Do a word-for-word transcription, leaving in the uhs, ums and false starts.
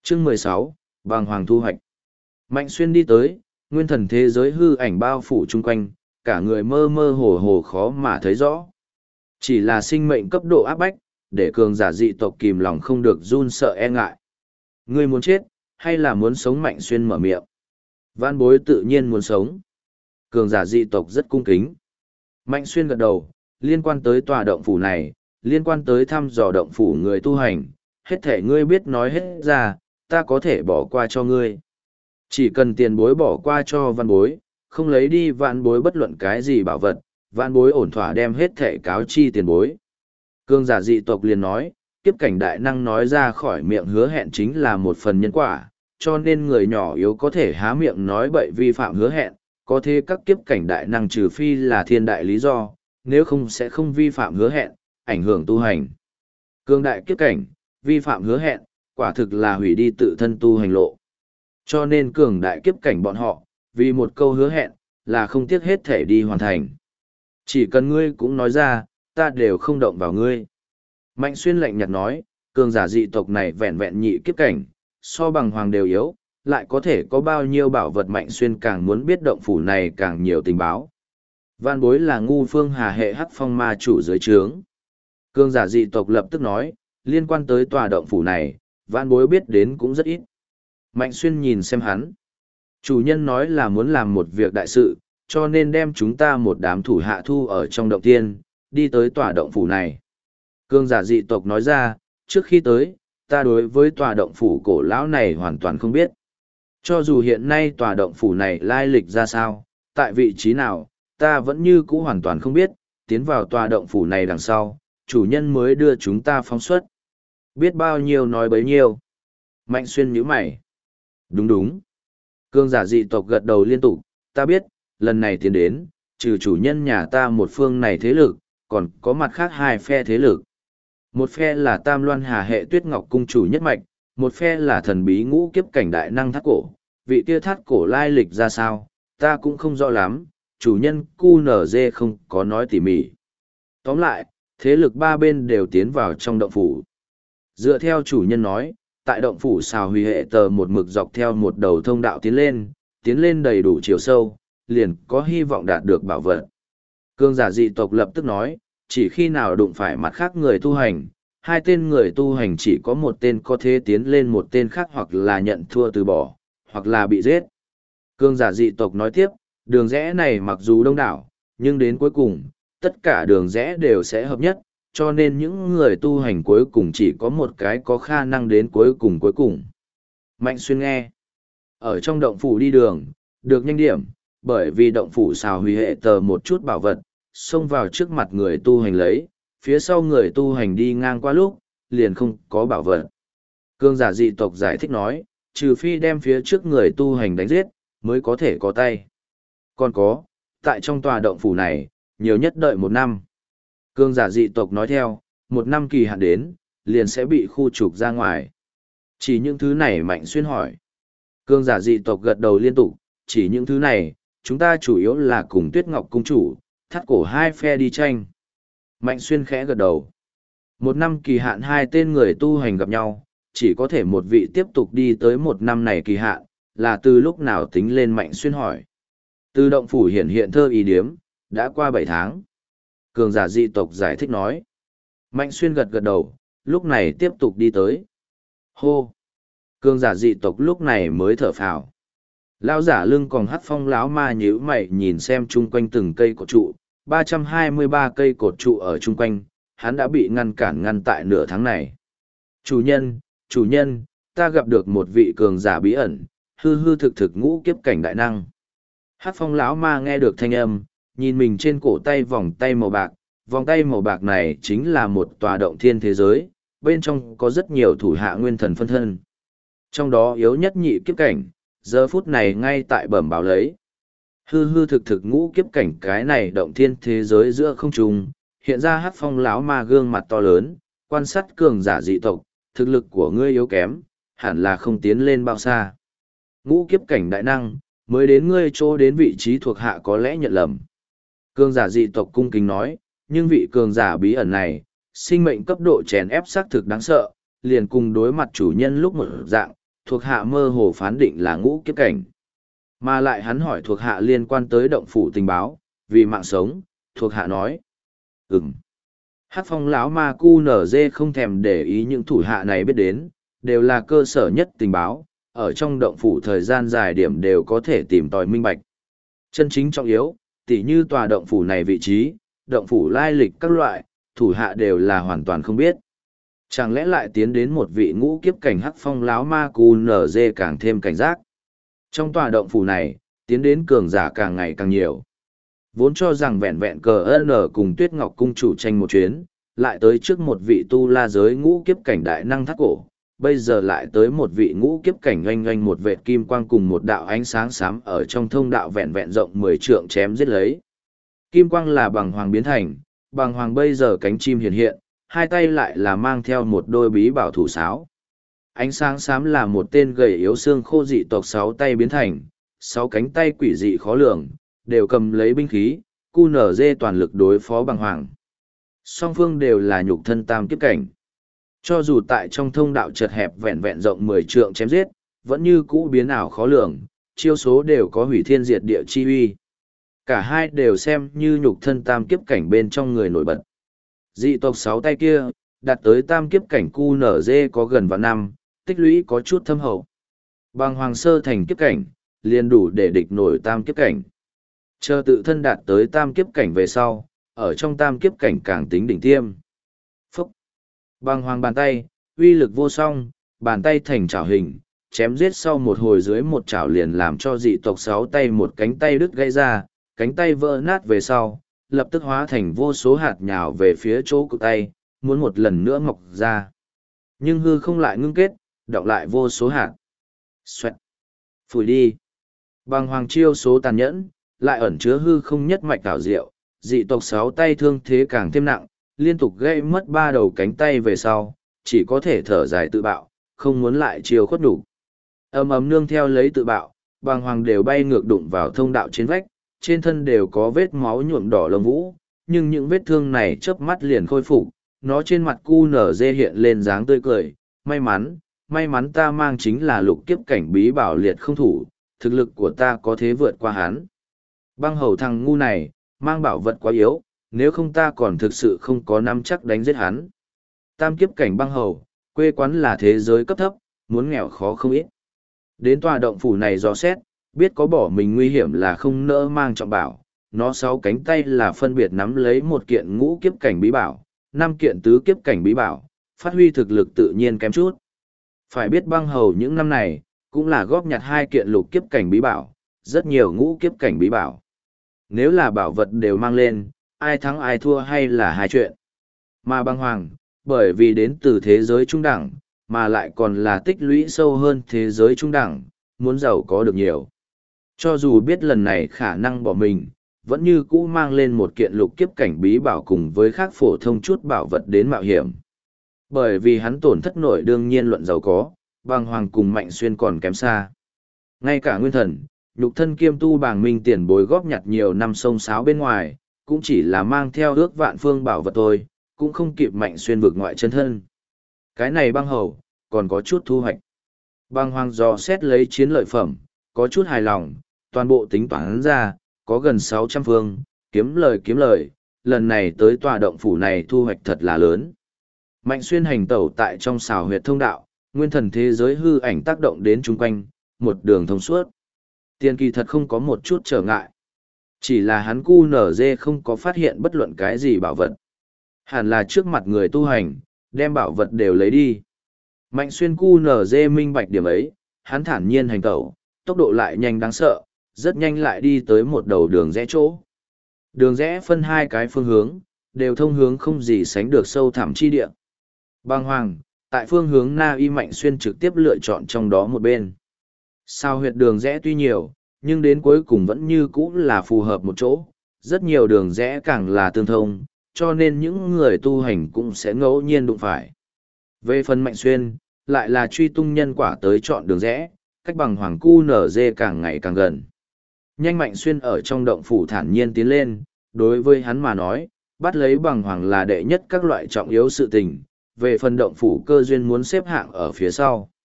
Chương mười sáu, Bàng Hoàng thu hoạch. Mạnh Xuyên đi tới, nguyên thần thế giới hư ảnh bao phủ chung quanh, cả người mơ mơ hồ hồ khó mà thấy rõ. Chỉ là sinh mệnh cấp độ áp bách, để cường giả dị tộc kìm lòng không được run sợ e ngại. Ngươi muốn chết, hay là muốn sống? Mạnh Xuyên mở miệng. Vãn Bối tự nhiên muốn sống. Cường giả dị tộc rất cung kính. Mạnh Xuyên gật đầu, liên quan tới tòa động phủ này, liên quan tới thăm dò động phủ người tu hành, hết thể ngươi biết nói hết ra, ta có thể bỏ qua cho ngươi. Chỉ cần tiền bối bỏ qua cho Vãn Bối, không lấy đi Vãn Bối bất luận cái gì bảo vật, Vãn Bối ổn thỏa đem hết thể cáo chi tiền bối. Cường giả dị tộc liền nói, kiếp cảnh đại năng nói ra khỏi miệng hứa hẹn chính là một phần nhân quả, cho nên người nhỏ yếu có thể há miệng nói bậy vi phạm hứa hẹn, có thế các kiếp cảnh đại năng trừ phi là thiên đại lý do, nếu không sẽ không vi phạm hứa hẹn, ảnh hưởng tu hành. Cường đại kiếp cảnh, vi phạm hứa hẹn, quả thực là hủy đi tự thân tu hành lộ. Cho nên cường đại kiếp cảnh bọn họ, vì một câu hứa hẹn, là không tiếc hết thể đi hoàn thành. Chỉ cần ngươi cũng nói ra, ta đều không động vào ngươi. Mạnh Xuyên lạnh nhạt nói, cường giả dị tộc này vẹn vẹn nhị kiếp cảnh, so bằng hoàng đều yếu, lại có thể có bao nhiêu bảo vật. Mạnh Xuyên càng muốn biết động phủ này càng nhiều tình báo. Vãn Bối là ngu phương hà hệ hắc phong ma chủ dưới trướng. Cường giả dị tộc lập tức nói, liên quan tới tòa động phủ này, Vãn Bối biết đến cũng rất ít. Mạnh Xuyên nhìn xem hắn. Chủ nhân nói là muốn làm một việc đại sự, cho nên đem chúng ta một đám thủ hạ thu ở trong động tiên, đi tới tòa động phủ này. Cường giả dị tộc nói ra, trước khi tới, ta đối với tòa động phủ cổ lão này hoàn toàn không biết. Cho dù hiện nay tòa động phủ này lai lịch ra sao, tại vị trí nào, ta vẫn như cũ hoàn toàn không biết, tiến vào tòa động phủ này đằng sau, chủ nhân mới đưa chúng ta phóng xuất. Biết bao nhiêu nói bấy nhiêu. Mạnh Xuyên nhíu mày. Đúng đúng. Cường giả dị tộc gật đầu liên tục, ta biết, lần này tiến đến, trừ chủ nhân nhà ta một phương này thế lực, còn có mặt khác hai phe thế lực. Một phe là Tam Loan Hà hệ Tuyết Ngọc cung chủ nhất mạch, một phe là thần bí ngũ kiếp cảnh đại năng thắt cổ. Vị kia thắt cổ lai lịch ra sao, ta cũng không rõ lắm, chủ nhân cu nở dê không có nói tỉ mỉ. Tóm lại, thế lực ba bên đều tiến vào trong động phủ. Dựa theo chủ nhân nói, tại động phủ xào huy hệ tờ một mực dọc theo một đầu thông đạo tiến lên, tiến lên đầy đủ chiều sâu, liền có hy vọng đạt được bảo vật. Cường giả dị tộc lập tức nói, chỉ khi nào đụng phải mặt khác người tu hành, hai tên người tu hành chỉ có một tên có thể tiến lên một tên khác hoặc là nhận thua từ bỏ, hoặc là bị giết. Cường giả dị tộc nói tiếp, đường rẽ này mặc dù đông đảo, nhưng đến cuối cùng, tất cả đường rẽ đều sẽ hợp nhất, cho nên những người tu hành cuối cùng chỉ có một cái có khả năng đến cuối cùng cuối cùng. Mạnh Xuyên nghe, ở trong động phủ đi đường, được nhanh điểm, bởi vì động phủ xào huy hệ tờ một chút bảo vật, xông vào trước mặt người tu hành lấy, phía sau người tu hành đi ngang qua lúc, liền không có bảo vật. Cường giả dị tộc giải thích nói, trừ phi đem phía trước người tu hành đánh giết, mới có thể có tay. Còn có, tại trong tòa động phủ này, nhiều nhất đợi một năm. Cường giả dị tộc nói theo, một năm kỳ hạn đến, liền sẽ bị khu trục ra ngoài. Chỉ những thứ này Mạnh Xuyên hỏi. Cường giả dị tộc gật đầu liên tục, chỉ những thứ này, chúng ta chủ yếu là cùng Tuyết Ngọc cung chủ, thắt cổ hai phe đi tranh. Mạnh Xuyên khẽ gật đầu. Một năm kỳ hạn hai tên người tu hành gặp nhau, chỉ có thể một vị tiếp tục đi tới một năm này kỳ hạn, là từ lúc nào tính lên. Mạnh Xuyên hỏi. Từ động phủ hiện hiện thơ ý điếm, đã qua bảy tháng. Cường giả dị tộc giải thích nói. Mạnh Xuyên gật gật đầu, lúc này tiếp tục đi tới. Hô! Cường giả dị tộc lúc này mới thở phào. Lão giả lưng còn hắt phong lão ma nhíu mày nhìn xem chung quanh từng cây cột trụ, ba trăm hai mươi ba cây cột trụ ở chung quanh, hắn đã bị ngăn cản ngăn tại nửa tháng này. Chủ nhân, chủ nhân, ta gặp được một vị cường giả bí ẩn, hư hư thực thực ngũ kiếp cảnh đại năng. Hắc phong lão ma nghe được thanh âm, nhìn mình trên cổ tay vòng tay màu bạc, vòng tay màu bạc này chính là một tòa động thiên thế giới, bên trong có rất nhiều thủ hạ nguyên thần phân thân. Trong đó yếu nhất nhị kiếp cảnh, giờ phút này ngay tại bẩm báo lấy. Hư hư thực thực ngũ kiếp cảnh cái này động thiên thế giới giữa không trung, hiện ra hắc phong lão ma gương mặt to lớn, quan sát cường giả dị tộc, thực lực của ngươi yếu kém, hẳn là không tiến lên bao xa. Ngũ kiếp cảnh đại năng, mới đến ngươi chỗ đến vị trí thuộc hạ có lẽ nhận lầm. Cường giả dị tộc cung kính nói, nhưng vị cường giả bí ẩn này, sinh mệnh cấp độ chèn ép xác thực đáng sợ, liền cùng đối mặt chủ nhân lúc một dạng, thuộc hạ mơ hồ phán định là ngũ kiếp cảnh. Mà lại hắn hỏi thuộc hạ liên quan tới động phủ tình báo, vì mạng sống, thuộc hạ nói. Ừm. Hắc phong lão ma cu nở dê không thèm để ý những thủ hạ này biết đến, đều là cơ sở nhất tình báo, ở trong động phủ thời gian dài điểm đều có thể tìm tòi minh bạch. Chân chính trọng yếu, tỉ như tòa động phủ này vị trí, động phủ lai lịch các loại, thủ hạ đều là hoàn toàn không biết. Chẳng lẽ lại tiến đến một vị ngũ kiếp cảnh hắc phong lão ma cu nở dê càng thêm cảnh giác. Trong tòa động phủ này, tiến đến cường giả càng ngày càng nhiều. Vốn cho rằng vẹn vẹn cờ ân cùng Tuyết Ngọc cung chủ tranh một chuyến, lại tới trước một vị tu la giới ngũ kiếp cảnh đại năng thắt cổ, bây giờ lại tới một vị ngũ kiếp cảnh oanh oanh một vệt kim quang cùng một đạo ánh sáng xám ở trong thông đạo vẹn vẹn rộng mười trượng chém giết lấy. Kim quang là bằng hoàng biến thành, bằng hoàng bây giờ cánh chim hiện hiện, hai tay lại là mang theo một đôi bí bảo thủ sáo. Ánh sáng xám là một tên gầy yếu xương khô dị tộc sáu tay biến thành, sáu cánh tay quỷ dị khó lường, đều cầm lấy binh khí, cu nở dê toàn lực đối phó bằng hoàng. Song phương đều là nhục thân tam kiếp cảnh. Cho dù tại trong thông đạo chật hẹp vẹn vẹn rộng mười trượng chém giết, vẫn như cũ biến ảo khó lường, chiêu số đều có hủy thiên diệt địa chi uy. Cả hai đều xem như nhục thân tam kiếp cảnh bên trong người nổi bật. Dị tộc sáu tay kia, đạt tới tam kiếp cảnh cu nở dê có gần vạn năm, tích lũy có chút thâm hậu. Bằng hoàng sơ thành kiếp cảnh, liền đủ để địch nổi tam kiếp cảnh. Chờ tự thân đạt tới tam kiếp cảnh về sau, ở trong tam kiếp cảnh càng tính đỉnh tiêm. Phúc! Bằng hoàng bàn tay, uy lực vô song, bàn tay thành chảo hình, chém giết sau một hồi dưới một chảo liền làm cho dị tộc sáu tay một cánh tay đứt gãy ra, cánh tay vỡ nát về sau, lập tức hóa thành vô số hạt nhào về phía chỗ cụ tay, muốn một lần nữa mọc ra. Nhưng hư không lại ngưng kết, đọng lại vô số hạt. Xoẹt! Phủi đi! Bằng hoàng chiêu số tàn nhẫn, lại ẩn chứa hư không nhất mạch đảo diệu, dị tộc sáu tay thương thế càng thêm nặng, liên tục gây mất ba đầu cánh tay về sau, chỉ có thể thở dài tự bạo, không muốn lại chiêu khuất đủ. Ầm ầm nương theo lấy tự bạo, bằng hoàng đều bay ngược đụng vào thông đạo trên vách, trên thân đều có vết máu nhuộm đỏ lông vũ, nhưng những vết thương này chớp mắt liền khôi phục, nó trên mặt cu nở dê hiện lên dáng tươi cười, may mắn, may mắn ta mang chính là lục kiếp cảnh bí bảo liệt không thủ, thực lực của ta có thế vượt qua hắn. Băng hầu thằng ngu này, mang bảo vật quá yếu, nếu không ta còn thực sự không có nắm chắc đánh giết hắn. Tam kiếp cảnh băng hầu, quê quán là thế giới cấp thấp, muốn nghèo khó không ít. Đến tòa động phủ này dò xét, biết có bỏ mình nguy hiểm là không nỡ mang trọng bảo, nó sáu cánh tay là phân biệt nắm lấy một kiện ngũ kiếp cảnh bí bảo, năm kiện tứ kiếp cảnh bí bảo, phát huy thực lực tự nhiên kém chút. Phải biết băng hầu những năm này, cũng là góp nhặt hai kiện lục kiếp cảnh bí bảo, rất nhiều ngũ kiếp cảnh bí bảo. Nếu là bảo vật đều mang lên, ai thắng ai thua hay là hai chuyện. Mà băng hoàng, bởi vì đến từ thế giới trung đẳng, mà lại còn là tích lũy sâu hơn thế giới trung đẳng, muốn giàu có được nhiều. Cho dù biết lần này khả năng bỏ mình, vẫn như cũ mang lên một kiện lục kiếp cảnh bí bảo cùng với khác phổ thông chút bảo vật đến mạo hiểm. Bởi vì hắn tổn thất nội đương nhiên luận giàu có, băng hoàng cùng Mạnh Xuyên còn kém xa. Ngay cả nguyên thần, nhục thân kiêm tu bàng minh tiền bối góp nhặt nhiều năm sông sáo bên ngoài, cũng chỉ là mang theo ước vạn phương bảo vật thôi, cũng không kịp Mạnh Xuyên vực ngoại chân thân. Cái này băng hầu, còn có chút thu hoạch. Băng hoàng dò xét lấy chiến lợi phẩm, có chút hài lòng, toàn bộ tính toán ra, có gần sáu trăm phương, kiếm lời kiếm lời, lần này tới tòa động phủ này thu hoạch thật là lớn. Mạnh Xuyên hành tẩu tại trong xào huyệt thông đạo, nguyên thần thế giới hư ảnh tác động đến chung quanh, một đường thông suốt. Tiền kỳ thật không có một chút trở ngại. Chỉ là hắn cu nở dê không có phát hiện bất luận cái gì bảo vật. Hẳn là trước mặt người tu hành, đem bảo vật đều lấy đi. Mạnh Xuyên cu nở dê minh bạch điểm ấy, hắn thản nhiên hành tẩu, tốc độ lại nhanh đáng sợ, rất nhanh lại đi tới một đầu đường rẽ chỗ. Đường rẽ phân hai cái phương hướng, đều thông hướng không gì sánh được sâu thẳm chi địa. Bàng hoàng, tại phương hướng Na Y Mạnh Xuyên trực tiếp lựa chọn trong đó một bên. Sao huyệt đường rẽ tuy nhiều, nhưng đến cuối cùng vẫn như cũ là phù hợp một chỗ, rất nhiều đường rẽ càng là tương thông, cho nên những người tu hành cũng sẽ ngẫu nhiên đụng phải. Về phần Mạnh Xuyên, lại là truy tung nhân quả tới chọn đường rẽ, cách bằng hoàng cu nở dê càng ngày càng gần. Nhanh Mạnh Xuyên ở trong động phủ thản nhiên tiến lên, đối với hắn mà nói, bắt lấy bằng hoàng là đệ nhất các loại trọng yếu sự tình, về phần động phủ cơ duyên muốn xếp hạng ở phía sau.